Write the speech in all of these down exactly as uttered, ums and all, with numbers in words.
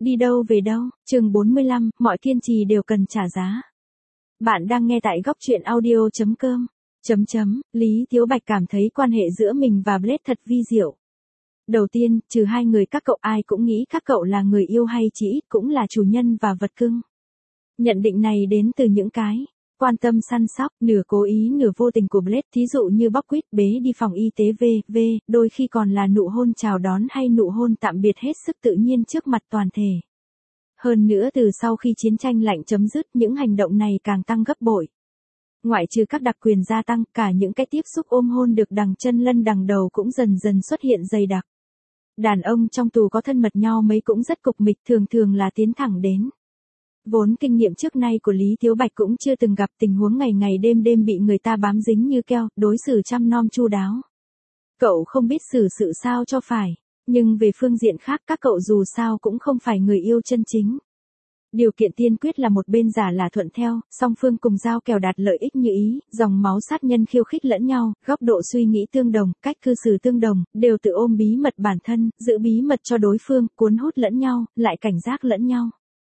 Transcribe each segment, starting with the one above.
Đi đâu về đâu, chương bốn mươi lăm, mọi kiên trì đều cần trả giá. Bạn đang nghe tại góc truyện audio chấm com. Chấm chấm, Lý Tiếu Bạch cảm thấy quan hệ giữa mình và Blade thật vi diệu. Đầu tiên, trừ hai người các cậu ai cũng nghĩ các cậu là người yêu hay chỉ ít cũng là chủ nhân và vật cưng. Nhận định này đến từ những cái quan tâm săn sóc, nửa cố ý nửa vô tình của Blade, thí dụ như bóc quýt bế đi phòng y tế vân vân, đôi khi còn là nụ hôn chào đón hay nụ hôn tạm biệt hết sức tự nhiên trước mặt toàn thể. Hơn nữa từ sau khi chiến tranh lạnh chấm dứt, những hành động này càng tăng gấp bội. Ngoại trừ các đặc quyền gia tăng, cả những cái tiếp xúc ôm hôn được đằng chân lân đằng đầu cũng dần dần xuất hiện dày đặc. Đàn ông trong tù có thân mật nhau mấy cũng rất cục mịch, thường thường là tiến thẳng đến. Vốn kinh nghiệm trước nay của Lý Tiếu Bạch cũng chưa từng gặp tình huống ngày ngày đêm đêm bị người ta bám dính như keo, đối xử chăm nom chu đáo. Cậu không biết xử sự sao cho phải, nhưng về phương diện khác các cậu dù sao cũng không phải người yêu chân chính. Điều kiện tiên quyết là một bên giả là thuận theo, song phương cùng giao kèo đạt lợi ích như ý, dòng máu sát nhân khiêu khích lẫn nhau, góc độ suy nghĩ tương đồng, cách cư xử tương đồng, đều tự ôm bí mật bản thân, giữ bí mật cho đối phương, cuốn hút lẫn nhau, lại cảnh giác lẫn nhau.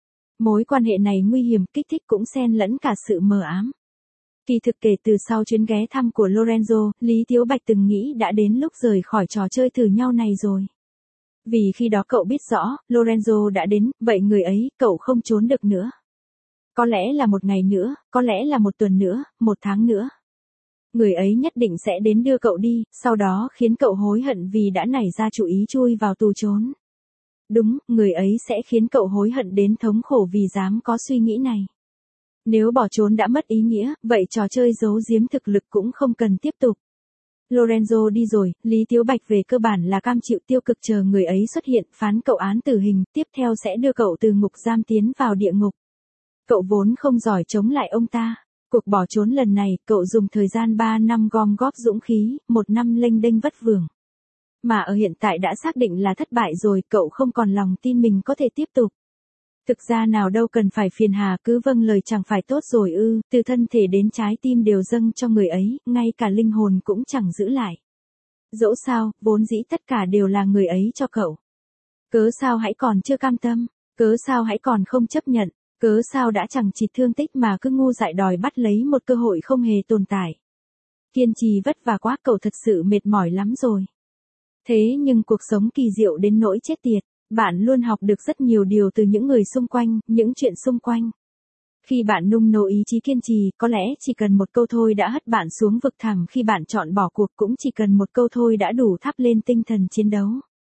Mối quan hệ này nguy hiểm, kích thích cũng xen lẫn cả sự mờ ám. Kỳ thực kể từ sau chuyến ghé thăm của Lorenzo, Lý Tiếu Bạch từng nghĩ đã đến lúc rời khỏi trò chơi thử nhau này rồi. Vì khi đó cậu biết rõ, Lorenzo đã đến, vậy người ấy, cậu không trốn được nữa. Có lẽ là một ngày nữa, có lẽ là một tuần nữa, một tháng nữa. Người ấy nhất định sẽ đến đưa cậu đi, sau đó khiến cậu hối hận vì đã nảy ra chủ ý chui vào tù trốn. Đúng, người ấy sẽ khiến cậu hối hận đến thống khổ vì dám có suy nghĩ này. Nếu bỏ trốn đã mất ý nghĩa, vậy trò chơi giấu giếm thực lực cũng không cần tiếp tục. Lorenzo đi rồi, Lý Tiếu Bạch về cơ bản là cam chịu tiêu cực chờ người ấy xuất hiện, phán cậu án tử hình, tiếp theo sẽ đưa cậu từ ngục giam tiến vào địa ngục. Cậu vốn không giỏi chống lại ông ta. Cuộc bỏ trốn lần này, cậu dùng thời gian ba năm gom góp dũng khí, một năm lênh đênh vất vưởng. Mà ở hiện tại đã xác định là thất bại rồi, cậu không còn lòng tin mình có thể tiếp tục. Thực ra nào đâu cần phải phiền hà, cứ vâng lời chẳng phải tốt rồi ư, từ thân thể đến trái tim đều dâng cho người ấy, ngay cả linh hồn cũng chẳng giữ lại. Dẫu sao, vốn dĩ tất cả đều là người ấy cho cậu. Cớ sao hãy còn chưa cam tâm, cớ sao hãy còn không chấp nhận, cớ sao đã chẳng chịt thương tích mà cứ ngu dại đòi bắt lấy một cơ hội không hề tồn tại. Kiên trì vất vả quá, cậu thật sự mệt mỏi lắm rồi. Thế nhưng cuộc sống kỳ diệu đến nỗi chết tiệt. Bạn luôn học được rất nhiều điều từ những người xung quanh, những chuyện xung quanh. Khi bạn nung nấu ý chí kiên trì, có lẽ chỉ cần một câu thôi đã hất bạn xuống vực thẳm, khi bạn chọn bỏ cuộc cũng chỉ cần một câu thôi đã đủ thắp lên tinh thần chiến đấu.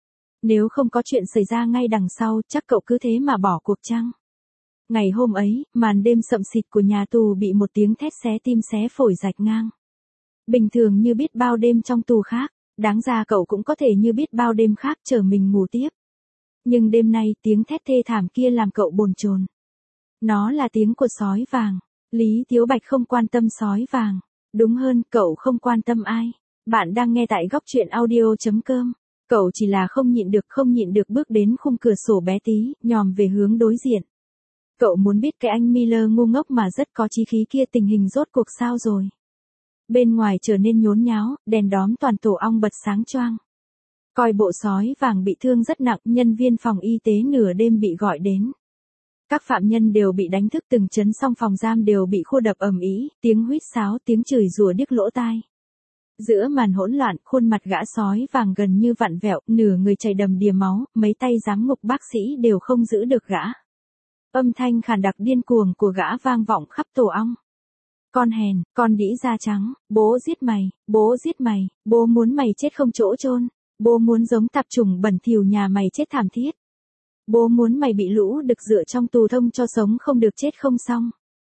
Nếu không có chuyện xảy ra ngay đằng sau, chắc cậu cứ thế mà bỏ cuộc chăng? Ngày hôm ấy, màn đêm sậm xịt của nhà tù bị một tiếng thét xé tim xé phổi rạch ngang. Bình thường như biết bao đêm trong tù khác, đáng ra cậu cũng có thể như biết bao đêm khác chờ mình ngủ tiếp. Nhưng đêm nay tiếng thét thê thảm kia làm cậu bồn chồn. Nó là tiếng của sói vàng. Lý Tiếu Bạch không quan tâm sói vàng. Đúng hơn, cậu không quan tâm ai. Bạn đang nghe tại góc truyện audio chấm com. Cậu chỉ là không nhịn được không nhịn được bước đến khung cửa sổ bé tí, nhòm về hướng đối diện. Cậu muốn biết cái anh Miller ngu ngốc mà rất có chí khí kia tình hình rốt cuộc sao rồi. Bên ngoài trở nên nhốn nháo, đèn đóm toàn tổ ong bật sáng choang. Coi bộ sói vàng bị thương rất nặng, nhân viên phòng y tế nửa đêm bị gọi đến. Các phạm nhân đều bị đánh thức, từng chấn xong phòng giam đều bị khua đập ầm ĩ, tiếng huýt sáo, tiếng chửi rủa điếc lỗ tai. Giữa màn hỗn loạn, khuôn mặt gã sói vàng gần như vặn vẹo, nửa người chảy đầm đìa máu, mấy tay giám ngục bác sĩ đều không giữ được gã. Âm thanh khàn đặc điên cuồng của gã vang vọng khắp tổ ong. Con hèn, con đĩ da trắng, bố giết mày, bố giết mày, bố muốn mày chết không chỗ chôn. Bố muốn giống tạp chủng bẩn thỉu nhà mày chết thảm thiết. Bố muốn mày bị lũ đực dựa trong tù thông cho sống không được chết không xong.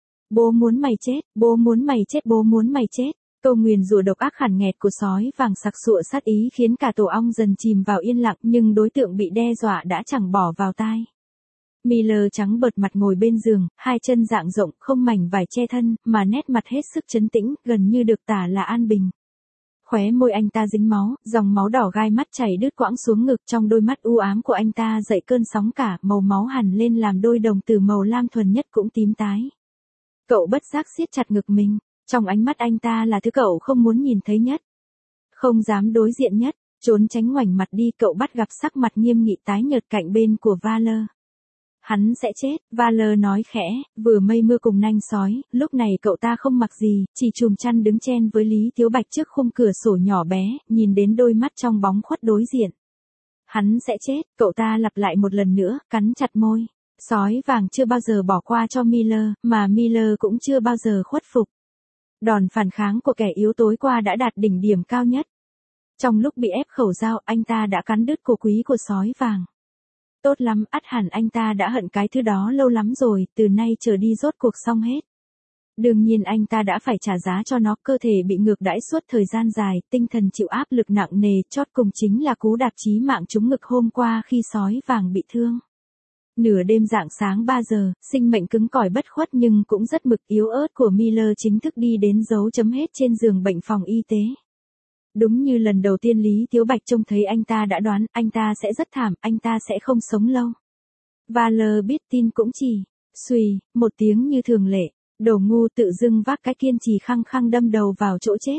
Bố muốn mày chết, bố muốn mày chết, bố muốn mày chết. Câu nguyền rủa độc ác khản nghẹt của sói vàng sặc sụa sát ý khiến cả tổ ong dần chìm vào yên lặng, nhưng đối tượng bị đe dọa đã chẳng bỏ vào tai. Miller trắng bợt mặt ngồi bên giường, hai chân dạng rộng, không mảnh vải che thân, mà nét mặt hết sức trấn tĩnh, gần như được tả là an bình. Khóe môi anh ta dính máu, dòng máu đỏ gai mắt chảy đứt quãng xuống ngực, trong đôi mắt u ám của anh ta dậy cơn sóng cả, màu máu hằn lên làm đôi đồng tử màu lam thuần nhất cũng tím tái. Cậu bất giác siết chặt ngực mình, trong ánh mắt anh ta là thứ cậu không muốn nhìn thấy nhất. Không dám đối diện nhất, trốn tránh ngoảnh mặt đi, cậu bắt gặp sắc mặt nghiêm nghị tái nhợt cạnh bên của Valor. Hắn sẽ chết, Valor nói khẽ, vừa mây mưa cùng nanh sói, lúc này cậu ta không mặc gì, chỉ chùm chăn đứng chen với Lý Tiếu Bạch trước khung cửa sổ nhỏ bé, nhìn đến đôi mắt trong bóng khuất đối diện. Hắn sẽ chết, cậu ta lặp lại một lần nữa, cắn chặt môi. Sói vàng chưa bao giờ bỏ qua cho Miller, mà Miller cũng chưa bao giờ khuất phục. Đòn phản kháng của kẻ yếu tối qua đã đạt đỉnh điểm cao nhất. Trong lúc bị ép khẩu dao, anh ta đã cắn đứt cổ quý của sói vàng. Tốt lắm, ắt hẳn anh ta đã hận cái thứ đó lâu lắm rồi, từ nay trở đi rốt cuộc xong hết. Đương nhiên anh ta đã phải trả giá cho nó, cơ thể bị ngược đãi suốt thời gian dài, tinh thần chịu áp lực nặng nề, chót cùng chính là cú đạp chí mạng trúng ngực hôm qua khi sói vàng bị thương. Nửa đêm rạng sáng ba giờ, sinh mệnh cứng cỏi bất khuất nhưng cũng rất mực yếu ớt của Miller chính thức đi đến dấu chấm hết trên giường bệnh phòng y tế. Đúng như lần đầu tiên Lý Tiếu Bạch trông thấy anh ta đã đoán, anh ta sẽ rất thảm, anh ta sẽ không sống lâu. Valor biết tin cũng chỉ, xùy, một tiếng như thường lệ, đồ ngu tự dưng vác cái kiên trì khăng khăng đâm đầu vào chỗ chết.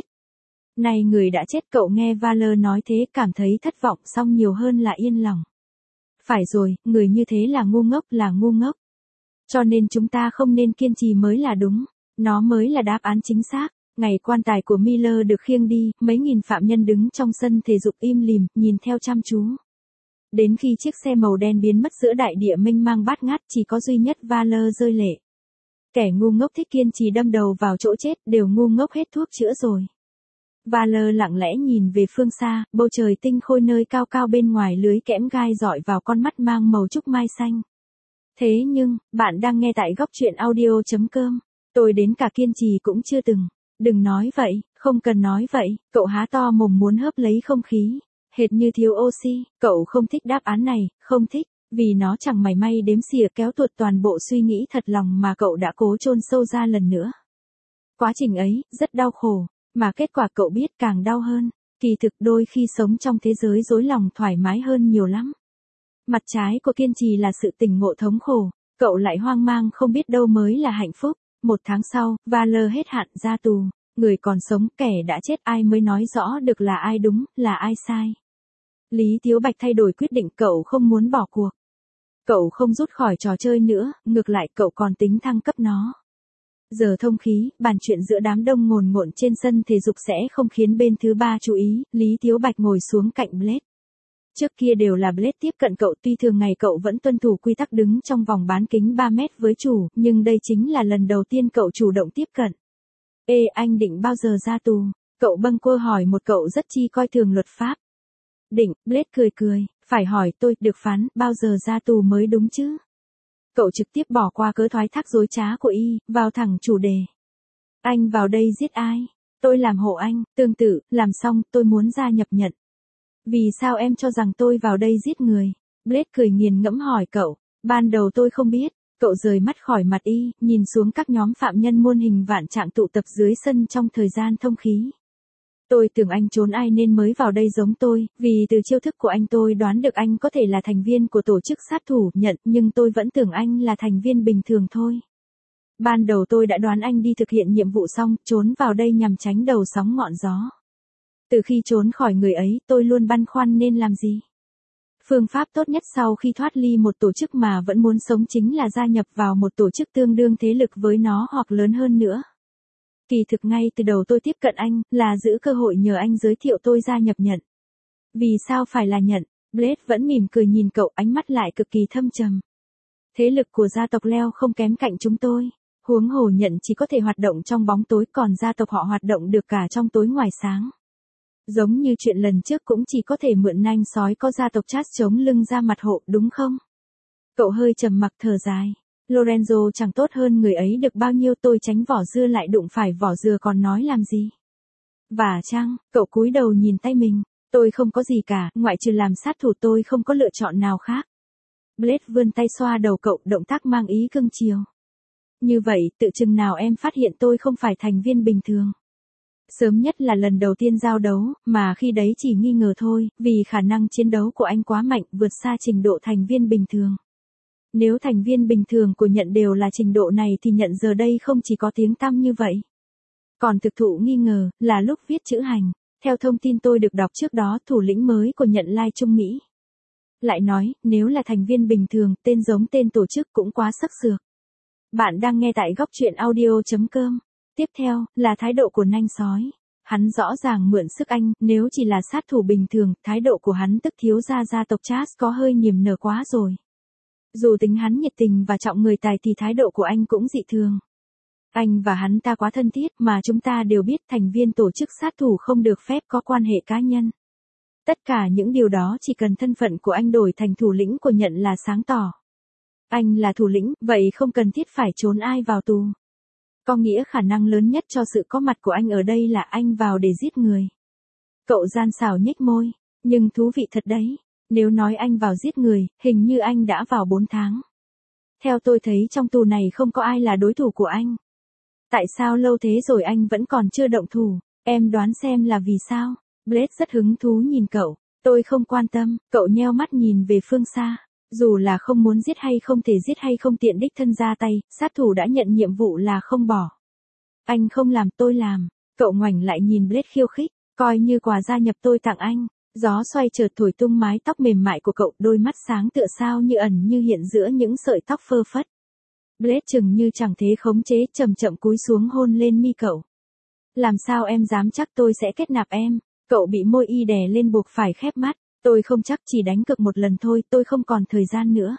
Này người đã chết, cậu nghe Valor nói thế cảm thấy thất vọng song nhiều hơn là yên lòng. Phải rồi, người như thế là ngu ngốc, là ngu ngốc. Cho nên chúng ta không nên kiên trì mới là đúng, nó mới là đáp án chính xác. Ngày quan tài của Miller được khiêng đi, mấy nghìn phạm nhân đứng trong sân thể dục im lìm, nhìn theo chăm chú. Đến khi chiếc xe màu đen biến mất giữa đại địa mênh mang bát ngát, chỉ có duy nhất Valor rơi lệ. Kẻ ngu ngốc thích kiên trì đâm đầu vào chỗ chết, đều ngu ngốc hết thuốc chữa rồi. Valor lặng lẽ nhìn về phương xa, bầu trời tinh khôi nơi cao cao bên ngoài lưới kẽm gai dọi vào con mắt mang màu trúc mai xanh. Thế nhưng, bạn đang nghe tại góc truyện audio chấm com. Tôi đến cả kiên trì cũng chưa từng. Đừng nói vậy, không cần nói vậy, cậu há to mồm muốn hớp lấy không khí. Hệt như thiếu oxy, cậu không thích đáp án này, không thích, vì nó chẳng mảy may đếm xỉa kéo tuột toàn bộ suy nghĩ thật lòng mà cậu đã cố chôn sâu ra lần nữa. Quá trình ấy, rất đau khổ, mà kết quả cậu biết càng đau hơn. Kỳ thực đôi khi sống trong thế giới rối lòng thoải mái hơn nhiều lắm. Mặt trái của kiên trì là sự tỉnh ngộ thống khổ, cậu lại hoang mang không biết đâu mới là hạnh phúc. Một tháng sau, Valor hết hạn ra tù, người còn sống kẻ đã chết ai mới nói rõ được là ai đúng, là ai sai. Lý Tiếu Bạch thay đổi quyết định, cậu không muốn bỏ cuộc. Cậu không rút khỏi trò chơi nữa, ngược lại cậu còn tính thăng cấp nó. Giờ thông khí, bàn chuyện giữa đám đông ngồn ngộn trên sân thể dục sẽ không khiến bên thứ ba chú ý, Lý Tiếu Bạch ngồi xuống cạnh Blade. Trước kia đều là Blade tiếp cận cậu, tuy thường ngày cậu vẫn tuân thủ quy tắc đứng trong vòng bán kính ba mét với chủ, nhưng đây chính là lần đầu tiên cậu chủ động tiếp cận. Ê, anh định bao giờ ra tù? Cậu bâng quơ hỏi một cậu rất chi coi thường luật pháp. Định, Blade cười cười, phải hỏi tôi, được phán, bao giờ ra tù mới đúng chứ? Cậu trực tiếp bỏ qua cớ thoái thác dối trá của y, vào thẳng chủ đề. Anh vào đây giết ai? Tôi làm hộ anh, tương tự, làm xong, tôi muốn gia nhập nhận. Vì sao em cho rằng tôi vào đây giết người? Blade cười nghiền ngẫm hỏi cậu. Ban đầu tôi không biết. Cậu rời mắt khỏi mặt y, nhìn xuống các nhóm phạm nhân muôn hình vạn trạng tụ tập dưới sân trong thời gian thông khí. Tôi tưởng anh trốn ai nên mới vào đây giống tôi, vì từ chiêu thức của anh tôi đoán được anh có thể là thành viên của tổ chức sát thủ nhận, nhưng tôi vẫn tưởng anh là thành viên bình thường thôi. Ban đầu tôi đã đoán anh đi thực hiện nhiệm vụ xong, trốn vào đây nhằm tránh đầu sóng ngọn gió. Từ khi trốn khỏi người ấy, tôi luôn băn khoăn nên làm gì. Phương pháp tốt nhất sau khi thoát ly một tổ chức mà vẫn muốn sống chính là gia nhập vào một tổ chức tương đương thế lực với nó hoặc lớn hơn nữa. Kỳ thực ngay từ đầu tôi tiếp cận anh, là giữ cơ hội nhờ anh giới thiệu tôi gia nhập nhận. Vì sao phải là nhận? Blade vẫn mỉm cười nhìn cậu, ánh mắt lại cực kỳ thâm trầm. Thế lực của gia tộc Leo không kém cạnh chúng tôi. Huống hồ nhận chỉ có thể hoạt động trong bóng tối, còn gia tộc họ hoạt động được cả trong tối ngoài sáng. Giống như chuyện lần trước cũng chỉ có thể mượn nanh sói có gia tộc Chas chống lưng ra mặt hộ, đúng không? Cậu hơi trầm mặc thở dài. Lorenzo chẳng tốt hơn người ấy được bao nhiêu, tôi tránh vỏ dưa lại đụng phải vỏ dừa còn nói làm gì. Và chăng, cậu cúi đầu nhìn tay mình. Tôi không có gì cả, ngoại trừ làm sát thủ tôi không có lựa chọn nào khác. Blade vươn tay xoa đầu cậu, động tác mang ý cưng chiều. Như vậy, tự chừng nào em phát hiện tôi không phải thành viên bình thường. Sớm nhất là lần đầu tiên giao đấu, mà khi đấy chỉ nghi ngờ thôi, vì khả năng chiến đấu của anh quá mạnh, vượt xa trình độ thành viên bình thường. Nếu thành viên bình thường của nhận đều là trình độ này thì nhận giờ đây không chỉ có tiếng tăm như vậy. Còn thực thụ nghi ngờ, là lúc viết chữ hành. Theo thông tin tôi được đọc trước đó, thủ lĩnh mới của nhận Lai Trung Mỹ Lại nói, nếu là thành viên bình thường, tên giống tên tổ chức cũng quá sắc sược. Bạn đang nghe tại góc truyện audio.com. Tiếp theo, là thái độ của nanh sói. Hắn rõ ràng mượn sức anh, nếu chỉ là sát thủ bình thường, thái độ của hắn tức thiếu gia gia tộc Charles có hơi niềm nở quá rồi. Dù tính hắn nhiệt tình và trọng người tài thì thái độ của anh cũng dị thường. Anh và hắn ta quá thân thiết mà chúng ta đều biết thành viên tổ chức sát thủ không được phép có quan hệ cá nhân. Tất cả những điều đó chỉ cần thân phận của anh đổi thành thủ lĩnh của nhận là sáng tỏ. Anh là thủ lĩnh, vậy không cần thiết phải trốn ai vào tù. Có nghĩa khả năng lớn nhất cho sự có mặt của anh ở đây là anh vào để giết người. Cậu gian xảo nhếch môi, nhưng thú vị thật đấy. Nếu nói anh vào giết người, hình như anh đã vào bốn tháng. Theo tôi thấy trong tù này không có ai là đối thủ của anh. Tại sao lâu thế rồi anh vẫn còn chưa động thủ? Em đoán xem là vì sao? Blade rất hứng thú nhìn cậu. Tôi không quan tâm, cậu nheo mắt nhìn về phương xa. Dù là không muốn giết hay không thể giết hay không tiện đích thân ra tay, sát thủ đã nhận nhiệm vụ là không bỏ. Anh không làm tôi làm. Cậu ngoảnh lại nhìn Blade khiêu khích, coi như quà gia nhập tôi tặng anh. Gió xoay chợt thổi tung mái tóc mềm mại của cậu, đôi mắt sáng tựa sao như ẩn như hiện giữa những sợi tóc phơ phất. Blade chừng như chẳng thế khống chế, chậm chậm cúi xuống hôn lên mi cậu. Làm sao em dám chắc tôi sẽ kết nạp em? Cậu bị môi y đè lên buộc phải khép mắt. Tôi không chắc, chỉ đánh cược một lần thôi, tôi không còn thời gian nữa.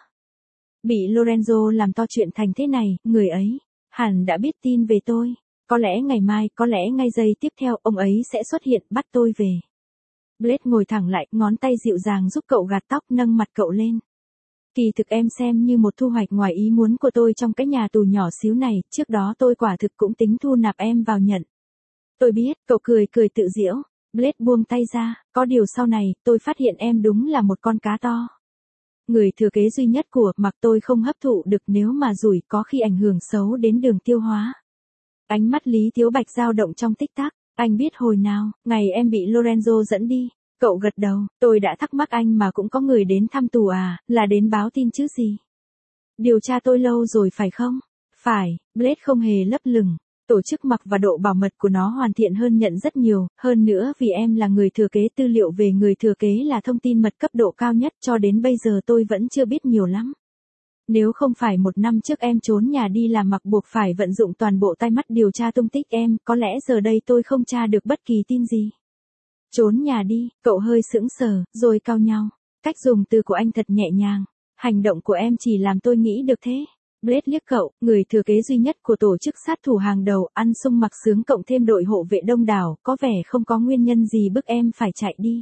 Bị Lorenzo làm to chuyện thành thế này, người ấy hẳn đã biết tin về tôi. Có lẽ ngày mai, có lẽ ngay giây tiếp theo, ông ấy sẽ xuất hiện bắt tôi về. Blade ngồi thẳng lại, ngón tay dịu dàng giúp cậu gạt tóc, nâng mặt cậu lên. Kỳ thực em xem như một thu hoạch ngoài ý muốn của tôi trong cái nhà tù nhỏ xíu này, trước đó tôi quả thực cũng tính thu nạp em vào nhận. Tôi biết, cậu cười cười tự giễu. Blade buông tay ra, có điều sau này, tôi phát hiện em đúng là một con cá to. Người thừa kế duy nhất của mặc tôi không hấp thụ được, nếu mà rủi có khi ảnh hưởng xấu đến đường tiêu hóa. Ánh mắt Lý Thiếu Bạch dao động trong tích tắc. Anh biết hồi nào, ngày em bị Lorenzo dẫn đi. Cậu gật đầu, tôi đã thắc mắc anh mà cũng có người đến thăm tù à, là đến báo tin chứ gì. Điều tra tôi lâu rồi phải không? Phải, Blade không hề lấp lửng. Tổ chức mặc và độ bảo mật của nó hoàn thiện hơn nhận rất nhiều, hơn nữa vì em là người thừa kế, tư liệu về người thừa kế là thông tin mật cấp độ cao nhất, cho đến bây giờ tôi vẫn chưa biết nhiều lắm. Nếu không phải một năm trước em trốn nhà đi làm mặc buộc phải vận dụng toàn bộ tai mắt điều tra tung tích em, có lẽ giờ đây tôi không tra được bất kỳ tin gì. Trốn nhà đi, cậu hơi sững sờ, rồi cau nhau. Cách dùng từ của anh thật nhẹ nhàng. Hành động của em chỉ làm tôi nghĩ được thế. Blade liếc cậu, người thừa kế duy nhất của tổ chức sát thủ hàng đầu, ăn sung mặc sướng cộng thêm đội hộ vệ đông đảo, có vẻ không có nguyên nhân gì bức em phải chạy đi.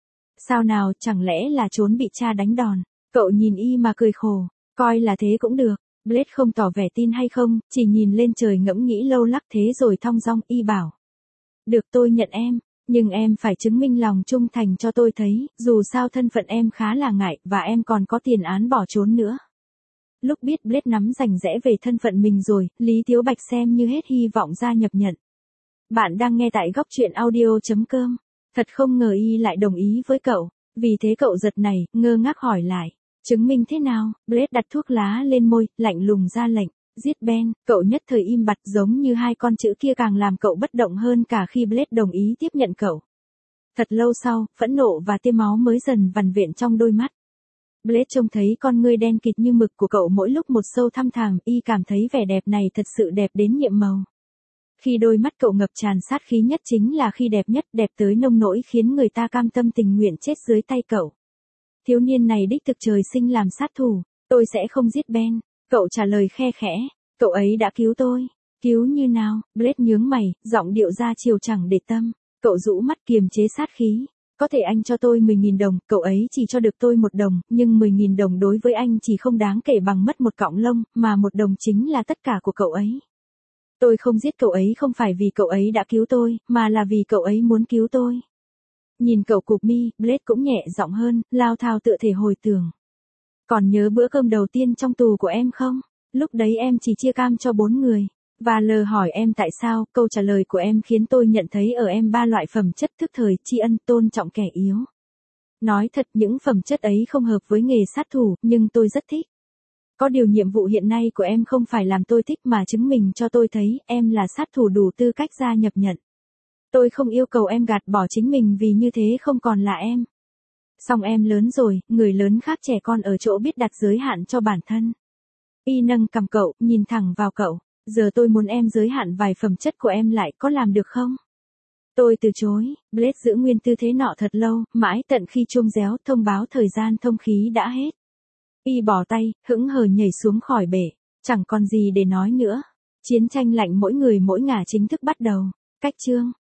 Sao nào, chẳng lẽ là trốn bị cha đánh đòn? Cậu nhìn y mà cười khổ, coi là thế cũng được. Blade không tỏ vẻ tin hay không, chỉ nhìn lên trời ngẫm nghĩ lâu lắc thế rồi thong dong y bảo. Được, tôi nhận em, nhưng em phải chứng minh lòng trung thành cho tôi thấy, dù sao thân phận em khá là ngại, và em còn có tiền án bỏ trốn nữa. Lúc biết Blade nắm rành rẽ về thân phận mình rồi, Lý Thiếu Bạch xem như hết hy vọng gia nhập nhận. Bạn đang nghe tại góc truyện audio.com. Thật không ngờ y lại đồng ý với cậu, vì thế cậu giật nảy, ngơ ngác hỏi lại. Chứng minh thế nào? Blade đặt thuốc lá lên môi, lạnh lùng ra lệnh. Giết Ben, cậu nhất thời im bặt, giống như hai con chữ kia càng làm cậu bất động hơn cả khi Blade đồng ý tiếp nhận cậu. Thật lâu sau, phẫn nộ và tia máu mới dần vằn vện trong đôi mắt. Blade trông thấy con ngươi đen kịt như mực của cậu mỗi lúc một sâu thăm thẳm, y cảm thấy vẻ đẹp này thật sự đẹp đến nhiệm màu. Khi đôi mắt cậu ngập tràn sát khí nhất chính là khi đẹp nhất, đẹp tới nông nỗi khiến người ta cam tâm tình nguyện chết dưới tay cậu. Thiếu niên này đích thực trời sinh làm sát thủ, tôi sẽ không giết Ben. Cậu trả lời khe khẽ, cậu ấy đã cứu tôi. Cứu như nào? Blade nhướng mày, giọng điệu ra chiều chẳng để tâm. Cậu rũ mắt kiềm chế sát khí. Có thể anh cho tôi mười nghìn đồng, cậu ấy chỉ cho được tôi một đồng, nhưng mười nghìn đồng đối với anh chỉ không đáng kể bằng mất một cọng lông, mà một đồng chính là tất cả của cậu ấy. Tôi không giết cậu ấy không phải vì cậu ấy đã cứu tôi, mà là vì cậu ấy muốn cứu tôi. Nhìn cậu cụp mi, Blade cũng nhẹ giọng hơn, lao thao tựa thể hồi tưởng. Còn nhớ bữa cơm đầu tiên trong tù của em không? Lúc đấy em chỉ chia cam cho bốn người. Và lờ hỏi em tại sao, câu trả lời của em khiến tôi nhận thấy ở em ba loại phẩm chất thức thời, tri ân, tôn trọng kẻ yếu. Nói thật, những phẩm chất ấy không hợp với nghề sát thủ, nhưng tôi rất thích. Có điều nhiệm vụ hiện nay của em không phải làm tôi thích mà chứng minh cho tôi thấy em là sát thủ đủ tư cách gia nhập nhận. Tôi không yêu cầu em gạt bỏ chính mình vì như thế không còn là em. Xong em lớn rồi, người lớn khác trẻ con ở chỗ biết đặt giới hạn cho bản thân. Y nâng cằm cậu, nhìn thẳng vào cậu. Giờ tôi muốn em giới hạn vài phẩm chất của em lại, có làm được không? Tôi từ chối. Blade giữ nguyên tư thế nọ thật lâu, mãi tận khi chuông réo thông báo thời gian thông khí đã hết. Y bỏ tay, hững hờ nhảy xuống khỏi bể. Chẳng còn gì để nói nữa. Chiến tranh lạnh mỗi người mỗi ngả chính thức bắt đầu. Cách chương